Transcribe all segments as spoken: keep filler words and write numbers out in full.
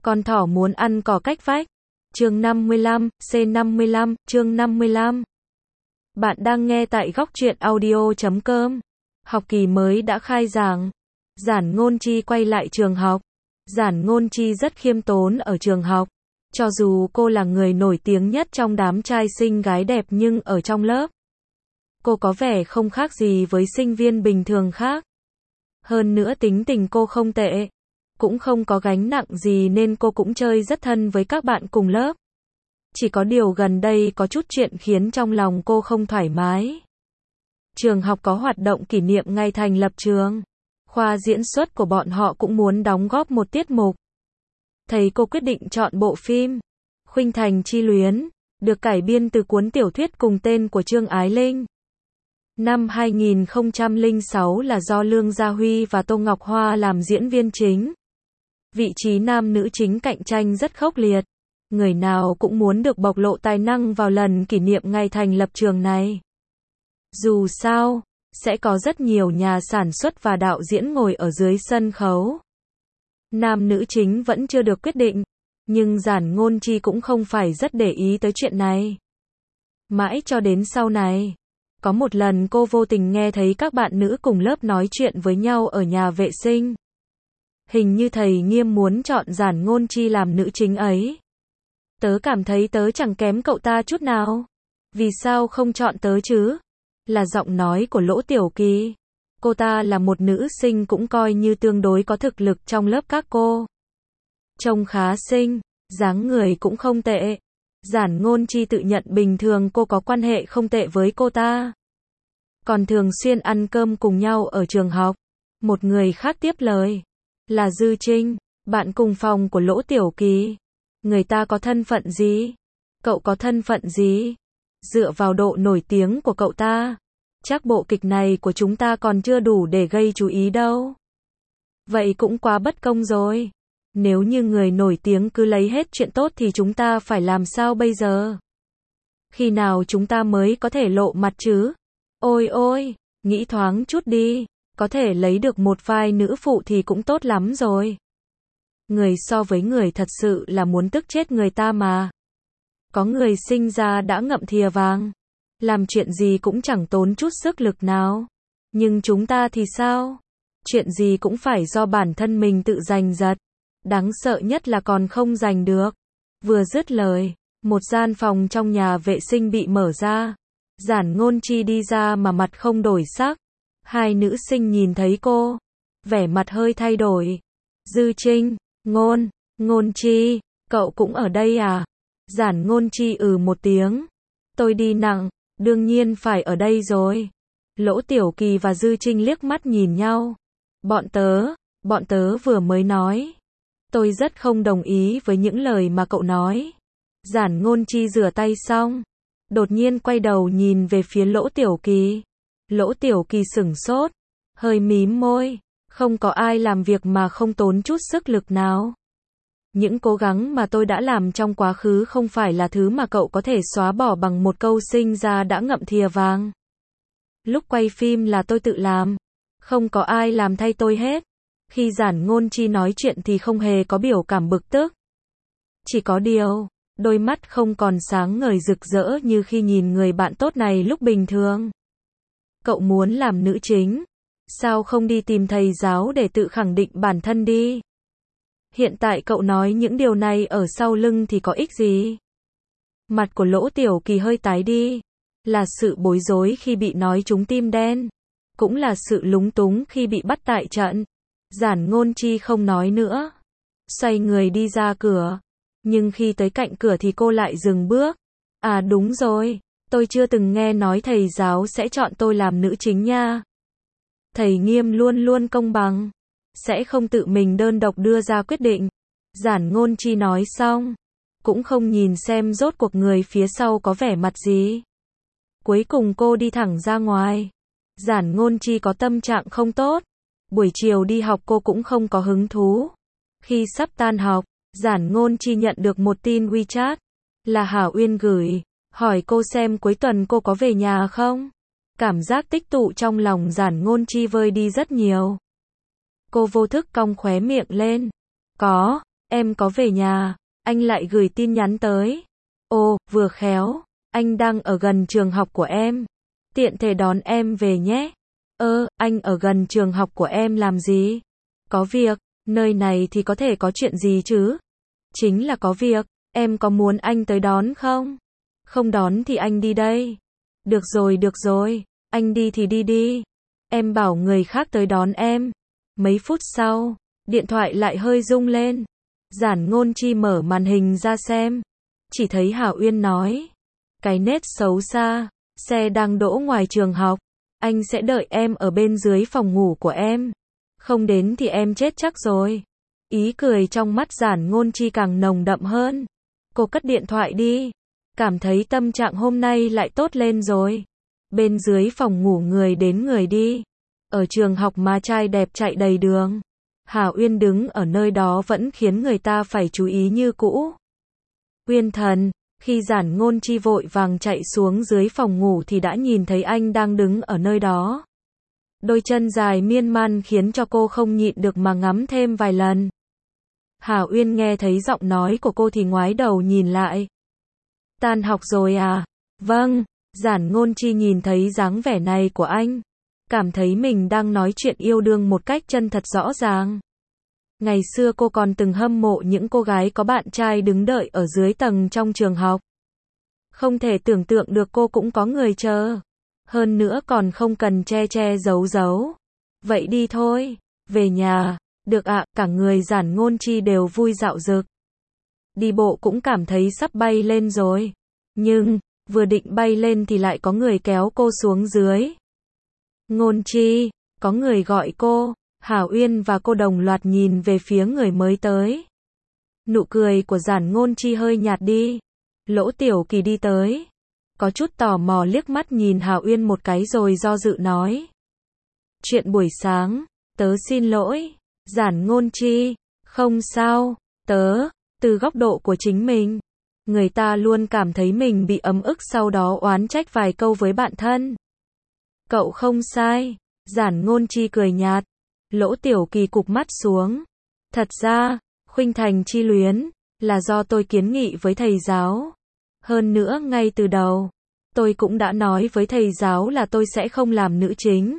Con thỏ muốn ăn cỏ cách vách. Chương năm mươi lăm, C năm mươi lăm, chương năm mươi lăm. Bạn đang nghe tại góc truyện audio chấm com. Học kỳ mới đã khai giảng. Giản Ngôn Chi quay lại trường học. Giản Ngôn Chi rất khiêm tốn ở trường học. Cho dù cô là người nổi tiếng nhất trong đám trai xinh gái đẹp nhưng ở trong lớp, cô có vẻ không khác gì với sinh viên bình thường khác. Hơn nữa tính tình cô không tệ, cũng không có gánh nặng gì nên cô cũng chơi rất thân với các bạn cùng lớp. Chỉ có điều gần đây có chút chuyện khiến trong lòng cô không thoải mái. Trường học có hoạt động kỷ niệm ngày thành lập trường. Khoa diễn xuất của bọn họ cũng muốn đóng góp một tiết mục. Thầy cô quyết định chọn bộ phim Khuynh Thành Chi Luyến, được cải biên từ cuốn tiểu thuyết cùng tên của Trương Ái Linh. Năm hai nghìn không trăm lẻ sáu là do Lương Gia Huy và Tô Ngọc Hoa làm diễn viên chính. Vị trí nam nữ chính cạnh tranh rất khốc liệt. Người nào cũng muốn được bộc lộ tài năng vào lần kỷ niệm ngày thành lập trường này. Dù sao, sẽ có rất nhiều nhà sản xuất và đạo diễn ngồi ở dưới sân khấu. Nam nữ chính vẫn chưa được quyết định, nhưng Giản Ngôn Chi cũng không phải rất để ý tới chuyện này. Mãi cho đến sau này, có một lần cô vô tình nghe thấy các bạn nữ cùng lớp nói chuyện với nhau ở nhà vệ sinh. Hình như thầy Nghiêm muốn chọn Giản Ngôn Chi làm nữ chính ấy. Tớ cảm thấy tớ chẳng kém cậu ta chút nào. Vì sao không chọn tớ chứ? Là giọng nói của Lỗ Tiểu Kỳ. Cô ta là một nữ sinh cũng coi như tương đối có thực lực trong lớp các cô. Trông khá xinh, dáng người cũng không tệ. Giản Ngôn Chi tự nhận bình thường cô có quan hệ không tệ với cô ta. Còn thường xuyên ăn cơm cùng nhau ở trường học. Một người khác tiếp lời. Là Dư Trinh, bạn cùng phòng của Lỗ Tiểu Kỳ. Người ta có thân phận gì? Cậu có thân phận gì? Dựa vào độ nổi tiếng của cậu ta, chắc bộ kịch này của chúng ta còn chưa đủ để gây chú ý đâu. Vậy cũng quá bất công rồi. Nếu như người nổi tiếng cứ lấy hết chuyện tốt thì chúng ta phải làm sao bây giờ? Khi nào chúng ta mới có thể lộ mặt chứ? Ôi ôi, nghĩ thoáng chút đi, có thể lấy được một vai nữ phụ thì cũng tốt lắm rồi. Người so với người thật sự là muốn tức chết người ta mà. Có người sinh ra đã ngậm thìa vàng, làm chuyện gì cũng chẳng tốn chút sức lực nào. Nhưng chúng ta thì sao? Chuyện gì cũng phải do bản thân mình tự giành giật. Đáng sợ nhất là còn không giành được. Vừa dứt lời, một gian phòng trong nhà vệ sinh bị mở ra. Giản Ngôn Chi đi ra mà mặt không đổi sắc. Hai nữ sinh nhìn thấy cô, vẻ mặt hơi thay đổi. Dư Trinh, Ngôn, Ngôn Chi, cậu cũng ở đây à? Giản Ngôn Chi ừ một tiếng. Tôi đi nặng, đương nhiên phải ở đây rồi. Lỗ Tiểu Kỳ và Dư Trinh liếc mắt nhìn nhau. Bọn tớ, bọn tớ vừa mới nói. Tôi rất không đồng ý với những lời mà cậu nói. Giản Ngôn Chi rửa tay xong, đột nhiên quay đầu nhìn về phía Lỗ Tiểu Kỳ. Lỗ Tiểu Kỳ sửng sốt, hơi mím môi. Không có ai làm việc mà không tốn chút sức lực nào. Những cố gắng mà tôi đã làm trong quá khứ không phải là thứ mà cậu có thể xóa bỏ bằng một câu sinh ra đã ngậm thìa vàng. Lúc quay phim là tôi tự làm, không có ai làm thay tôi hết. Khi Giản Ngôn Chi nói chuyện thì không hề có biểu cảm bực tức. Chỉ có điều, đôi mắt không còn sáng ngời rực rỡ như khi nhìn người bạn tốt này lúc bình thường. Cậu muốn làm nữ chính, sao không đi tìm thầy giáo để tự khẳng định bản thân đi? Hiện tại cậu nói những điều này ở sau lưng thì có ích gì? Mặt của Lỗ Tiểu Kỳ hơi tái đi. Là sự bối rối khi bị nói trúng tim đen. Cũng là sự lúng túng khi bị bắt tại trận. Giản Ngôn Chi không nói nữa. Xoay người đi ra cửa. Nhưng khi tới cạnh cửa thì cô lại dừng bước. À đúng rồi, tôi chưa từng nghe nói thầy giáo sẽ chọn tôi làm nữ chính nha. Thầy Nghiêm luôn luôn công bằng, sẽ không tự mình đơn độc đưa ra quyết định. Giản Ngôn Chi nói xong, cũng không nhìn xem rốt cuộc người phía sau có vẻ mặt gì. Cuối cùng cô đi thẳng ra ngoài. Giản Ngôn Chi có tâm trạng không tốt. Buổi chiều đi học cô cũng không có hứng thú. Khi sắp tan học, Giản Ngôn Chi nhận được một tin WeChat. Là Hà Uyên gửi, hỏi cô xem cuối tuần cô có về nhà không? Cảm giác tích tụ trong lòng Giản Ngôn Chi vơi đi rất nhiều. Cô vô thức cong khóe miệng lên. Có, em có về nhà, anh lại gửi tin nhắn tới. Ồ, vừa khéo, anh đang ở gần trường học của em. Tiện thể đón em về nhé. Ơ, anh ở gần trường học của em làm gì? Có việc, nơi này thì có thể có chuyện gì chứ? Chính là có việc, em có muốn anh tới đón không? Không đón thì anh đi đây. Được rồi, được rồi, anh đi thì đi đi. Em bảo người khác tới đón em. Mấy phút sau, điện thoại lại hơi rung lên. Giản Ngôn Chi mở màn hình ra xem. Chỉ thấy Hảo Uyên nói. Cái nết xấu xa, xe đang đỗ ngoài trường học. Anh sẽ đợi em ở bên dưới phòng ngủ của em. Không đến thì em chết chắc rồi. Ý cười trong mắt Giản Ngôn Chi càng nồng đậm hơn. Cô cất điện thoại đi. Cảm thấy tâm trạng hôm nay lại tốt lên rồi. Bên dưới phòng ngủ người đến người đi. Ở trường học mà trai đẹp chạy đầy đường. Hảo Uyên đứng ở nơi đó vẫn khiến người ta phải chú ý như cũ. Uyên thần, khi Giản Ngôn Chi vội vàng chạy xuống dưới phòng ngủ thì đã nhìn thấy anh đang đứng ở nơi đó. Đôi chân dài miên man khiến cho cô không nhịn được mà ngắm thêm vài lần. Hảo Uyên nghe thấy giọng nói của cô thì ngoái đầu nhìn lại. Tan học rồi à? Vâng, Giản Ngôn Chi nhìn thấy dáng vẻ này của anh. Cảm thấy mình đang nói chuyện yêu đương một cách chân thật rõ ràng. Ngày xưa cô còn từng hâm mộ những cô gái có bạn trai đứng đợi ở dưới tầng trong trường học. Không thể tưởng tượng được cô cũng có người chờ. Hơn nữa còn không cần che che giấu giấu. Vậy đi thôi, về nhà. Được ạ, cả người Giản Ngôn Chi đều vui dạo dực. Đi bộ cũng cảm thấy sắp bay lên rồi. Nhưng, vừa định bay lên thì lại có người kéo cô xuống dưới. Ngôn Chi, có người gọi cô. Hảo Uyên và cô đồng loạt nhìn về phía người mới tới. Nụ cười của Giản Ngôn Chi hơi nhạt đi. Lỗ Tiểu Kỳ đi tới. Có chút tò mò liếc mắt nhìn Hảo Uyên một cái rồi do dự nói. Chuyện buổi sáng, tớ xin lỗi. Giản Ngôn Chi, không sao, tớ, từ góc độ của chính mình. Người ta luôn cảm thấy mình bị ấm ức sau đó oán trách vài câu với bạn thân. Cậu không sai. Giản Ngôn Chi cười nhạt. Lỗ Tiểu Kỳ cụp mắt xuống. Thật ra, khuynh thành chi luyến, là do tôi kiến nghị với thầy giáo. Hơn nữa ngay từ đầu, tôi cũng đã nói với thầy giáo là tôi sẽ không làm nữ chính.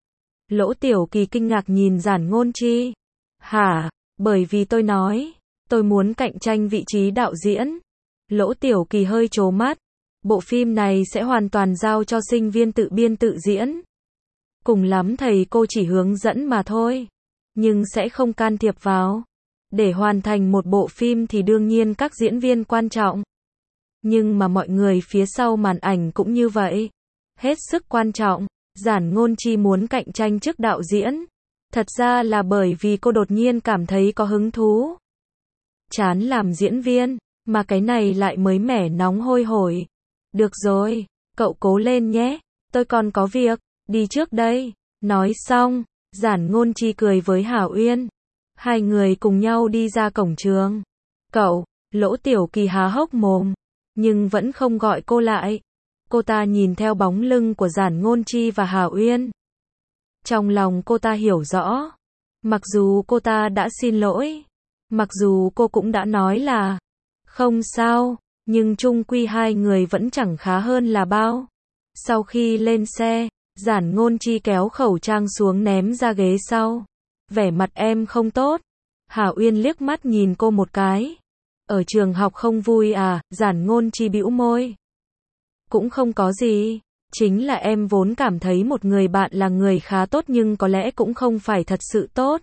Lỗ Tiểu Kỳ kinh ngạc nhìn Giản Ngôn Chi. Hả, bởi vì tôi nói, tôi muốn cạnh tranh vị trí đạo diễn. Lỗ Tiểu Kỳ hơi trố mắt. Bộ phim này sẽ hoàn toàn giao cho sinh viên tự biên tự diễn. Cùng lắm thầy cô chỉ hướng dẫn mà thôi. Nhưng sẽ không can thiệp vào. Để hoàn thành một bộ phim thì đương nhiên các diễn viên quan trọng. Nhưng mà mọi người phía sau màn ảnh cũng như vậy. Hết sức quan trọng. Giản Ngôn Chi muốn cạnh tranh chức đạo diễn. Thật ra là bởi vì cô đột nhiên cảm thấy có hứng thú. Chán làm diễn viên, mà cái này lại mới mẻ nóng hôi hổi. Được rồi, cậu cố lên nhé, tôi còn có việc, đi trước đây. Nói xong, Giản Ngôn Chi cười với Hảo Uyên. Hai người cùng nhau đi ra cổng trường. Cậu, Lỗ Tiểu Kỳ há hốc mồm, nhưng vẫn không gọi cô lại. Cô ta nhìn theo bóng lưng của Giản Ngôn Chi và Hảo Uyên. Trong lòng cô ta hiểu rõ. Mặc dù cô ta đã xin lỗi. Mặc dù cô cũng đã nói là không sao, nhưng chung quy hai người vẫn chẳng khá hơn là bao. Sau khi lên xe, Giản Ngôn Chi kéo khẩu trang xuống ném ra ghế sau. Vẻ mặt em không tốt. Hảo Uyên liếc mắt nhìn cô một cái. Ở trường học không vui à? Giản Ngôn Chi bĩu môi. Cũng không có gì. Chính là em vốn cảm thấy một người bạn là người khá tốt nhưng có lẽ cũng không phải thật sự tốt.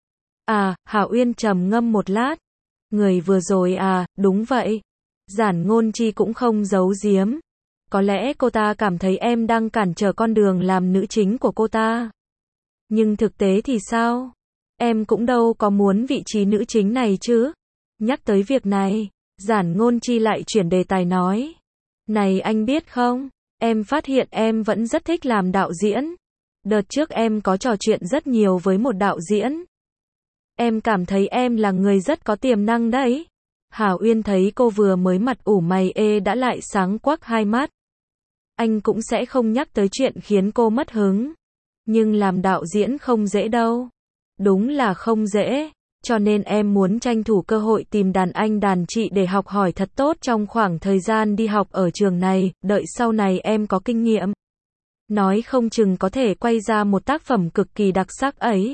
À, Hảo Uyên trầm ngâm một lát. Người vừa rồi à, đúng vậy. Giản Ngôn Chi cũng không giấu giếm. Có lẽ cô ta cảm thấy em đang cản trở con đường làm nữ chính của cô ta. Nhưng thực tế thì sao? Em cũng đâu có muốn vị trí nữ chính này chứ. Nhắc tới việc này, Giản Ngôn Chi lại chuyển đề tài nói. Này anh biết không, em phát hiện em vẫn rất thích làm đạo diễn. Đợt trước em có trò chuyện rất nhiều với một đạo diễn. Em cảm thấy em là người rất có tiềm năng đấy. Hảo Uyên thấy cô vừa mới mặt ủ mày ê đã lại sáng quắc hai mắt. Anh cũng sẽ không nhắc tới chuyện khiến cô mất hứng. Nhưng làm đạo diễn không dễ đâu. Đúng là không dễ. Cho nên em muốn tranh thủ cơ hội tìm đàn anh đàn chị để học hỏi thật tốt trong khoảng thời gian đi học ở trường này, đợi sau này em có kinh nghiệm. Nói không chừng có thể quay ra một tác phẩm cực kỳ đặc sắc ấy.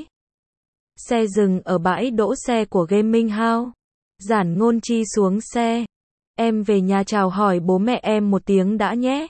Xe dừng ở bãi đỗ xe của Gaming House. Giản Ngôn Chi xuống xe. Em về nhà chào hỏi bố mẹ em một tiếng đã nhé.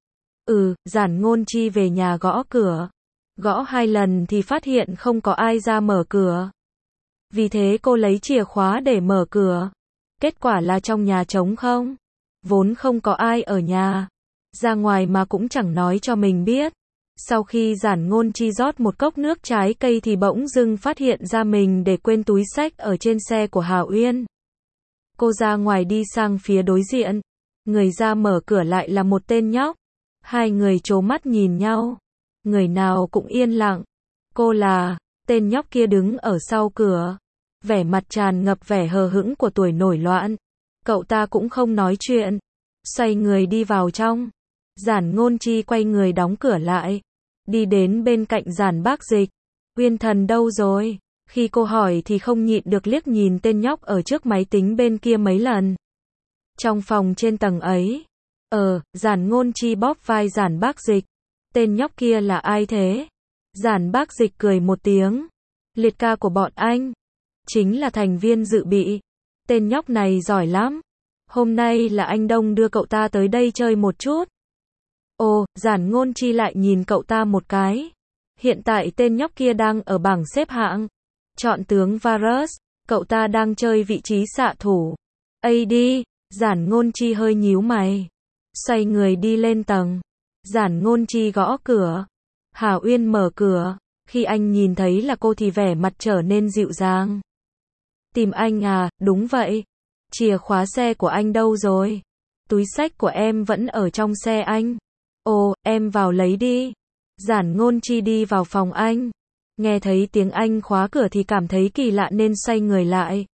Ừ, Giản Ngôn Chi về nhà gõ cửa. Gõ hai lần thì phát hiện không có ai ra mở cửa. Vì thế cô lấy chìa khóa để mở cửa. Kết quả là trong nhà trống không. Vốn không có ai ở nhà. Ra ngoài mà cũng chẳng nói cho mình biết. Sau khi Giản Ngôn Chi rót một cốc nước trái cây thì bỗng dưng phát hiện ra mình để quên túi xách ở trên xe của Hào Uyên. Cô ra ngoài đi sang phía đối diện. Người ra mở cửa lại là một tên nhóc. Hai người trố mắt nhìn nhau. Người nào cũng yên lặng. Cô là, tên nhóc kia đứng ở sau cửa. Vẻ mặt tràn ngập vẻ hờ hững của tuổi nổi loạn. Cậu ta cũng không nói chuyện. Xoay người đi vào trong. Giản Ngôn Chi quay người đóng cửa lại. Đi đến bên cạnh Giản Bác Dịch. Uyên Thần đâu rồi? Khi cô hỏi thì không nhịn được liếc nhìn tên nhóc ở trước máy tính bên kia mấy lần. Trong phòng trên tầng ấy. Ờ, Giản Ngôn Chi bóp vai Giản Bác Dịch. Tên nhóc kia là ai thế? Giản Bác Dịch cười một tiếng. Liệt ca của bọn anh. Chính là thành viên dự bị. Tên nhóc này giỏi lắm. Hôm nay là anh Đông đưa cậu ta tới đây chơi một chút. Ồ, Giản Ngôn Chi lại nhìn cậu ta một cái. Hiện tại tên nhóc kia đang ở bảng xếp hạng. Chọn tướng Varus. Cậu ta đang chơi vị trí xạ thủ. Ây đi, Giản Ngôn Chi hơi nhíu mày. Xoay người đi lên tầng. Giản Ngôn Chi gõ cửa. Hà Uyên mở cửa. Khi anh nhìn thấy là cô thì vẻ mặt trở nên dịu dàng. Tìm anh à, đúng vậy. Chìa khóa xe của anh đâu rồi? Túi xách của em vẫn ở trong xe anh. Ồ, em vào lấy đi. Giản Ngôn Chi đi vào phòng anh. Nghe thấy tiếng anh khóa cửa thì cảm thấy kỳ lạ nên xoay người lại.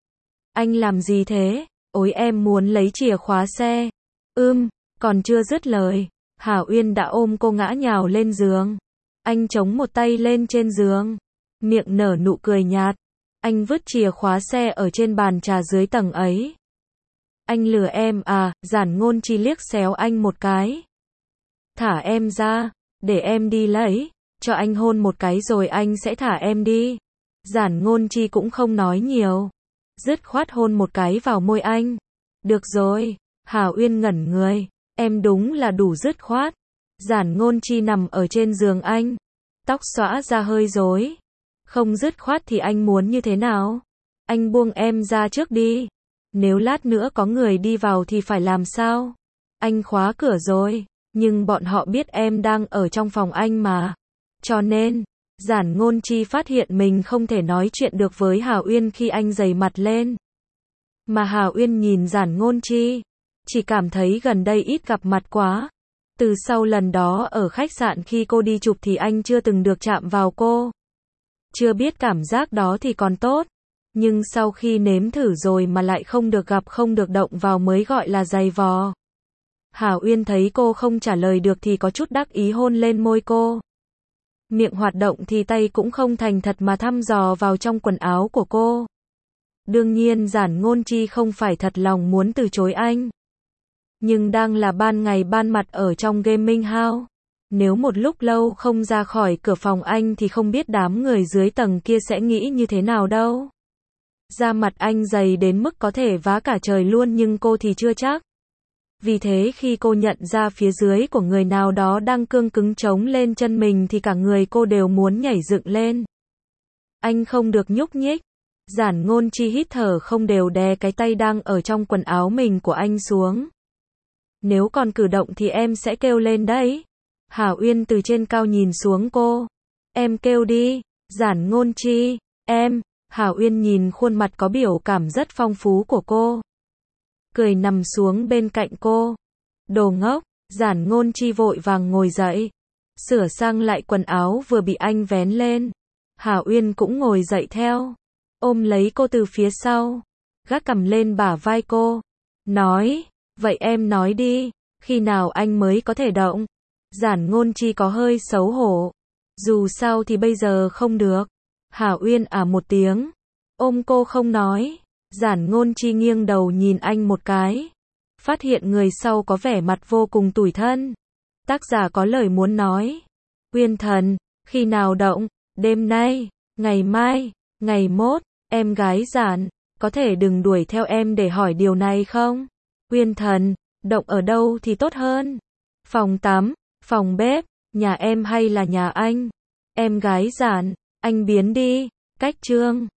Anh làm gì thế? Ôi em muốn lấy chìa khóa xe. Ưm, còn chưa dứt lời. Hà Uyên đã ôm cô ngã nhào lên giường. Anh chống một tay lên trên giường. Miệng nở nụ cười nhạt. Anh vứt chìa khóa xe ở trên bàn trà dưới tầng ấy. Anh lừa em à? Giản Ngôn Chi liếc xéo anh một cái. Thả em ra, để em đi lấy, cho anh hôn một cái rồi anh sẽ thả em đi. Giản Ngôn Chi cũng không nói nhiều. Dứt khoát hôn một cái vào môi anh. Được rồi, Hà Uyên ngẩn người. Em đúng là đủ dứt khoát. Giản Ngôn Chi nằm ở trên giường anh. Tóc xõa ra hơi rối. Không dứt khoát thì anh muốn như thế nào? Anh buông em ra trước đi. Nếu lát nữa có người đi vào thì phải làm sao? Anh khóa cửa rồi. Nhưng bọn họ biết em đang ở trong phòng anh mà. Cho nên, Giản Ngôn Chi phát hiện mình không thể nói chuyện được với Hà Uyên khi anh dày mặt lên. Mà Hà Uyên nhìn Giản Ngôn Chi, chỉ cảm thấy gần đây ít gặp mặt quá. Từ sau lần đó ở khách sạn khi cô đi chụp thì anh chưa từng được chạm vào cô. Chưa biết cảm giác đó thì còn tốt. Nhưng sau khi nếm thử rồi mà lại không được gặp không được động vào mới gọi là dày vò. Hà Uyên thấy cô không trả lời được thì có chút đắc ý hôn lên môi cô. Miệng hoạt động thì tay cũng không thành thật mà thăm dò vào trong quần áo của cô. Đương nhiên Giản Ngôn Chi không phải thật lòng muốn từ chối anh. Nhưng đang là ban ngày ban mặt ở trong Gaming House. Nếu một lúc lâu không ra khỏi cửa phòng anh thì không biết đám người dưới tầng kia sẽ nghĩ như thế nào đâu. Da mặt anh dày đến mức có thể vá cả trời luôn nhưng cô thì chưa chắc. Vì thế khi cô nhận ra phía dưới của người nào đó đang cương cứng chống lên chân mình thì cả người cô đều muốn nhảy dựng lên. Anh không được nhúc nhích. Giản Ngôn Chi hít thở không đều đè cái tay đang ở trong quần áo mình của anh xuống. Nếu còn cử động thì em sẽ kêu lên đấy. Hà Uyên từ trên cao nhìn xuống cô. Em kêu đi. Giản Ngôn Chi. Em. Hà Uyên nhìn khuôn mặt có biểu cảm rất phong phú của cô. Cười nằm xuống bên cạnh cô. Đồ ngốc. Giản Ngôn Chi vội vàng ngồi dậy. Sửa sang lại quần áo vừa bị anh vén lên. Hà Uyên cũng ngồi dậy theo. Ôm lấy cô từ phía sau. Gác cằm lên bả vai cô. Nói. Vậy em nói đi. Khi nào anh mới có thể động? Giản Ngôn Chi có hơi xấu hổ. Dù sao thì bây giờ không được. Hà Uyên à một tiếng. Ôm cô không nói. Giản Ngôn Chi nghiêng đầu nhìn anh một cái. Phát hiện người sau có vẻ mặt vô cùng tủi thân. Tác giả có lời muốn nói. Uyên Thần, khi nào động? Đêm nay, ngày mai, ngày mốt, em gái Giản, có thể đừng đuổi theo em để hỏi điều này không? Uyên Thần, động ở đâu thì tốt hơn? Phòng tắm, phòng bếp, nhà em hay là nhà anh? Em gái Giản, anh biến đi. Cách chương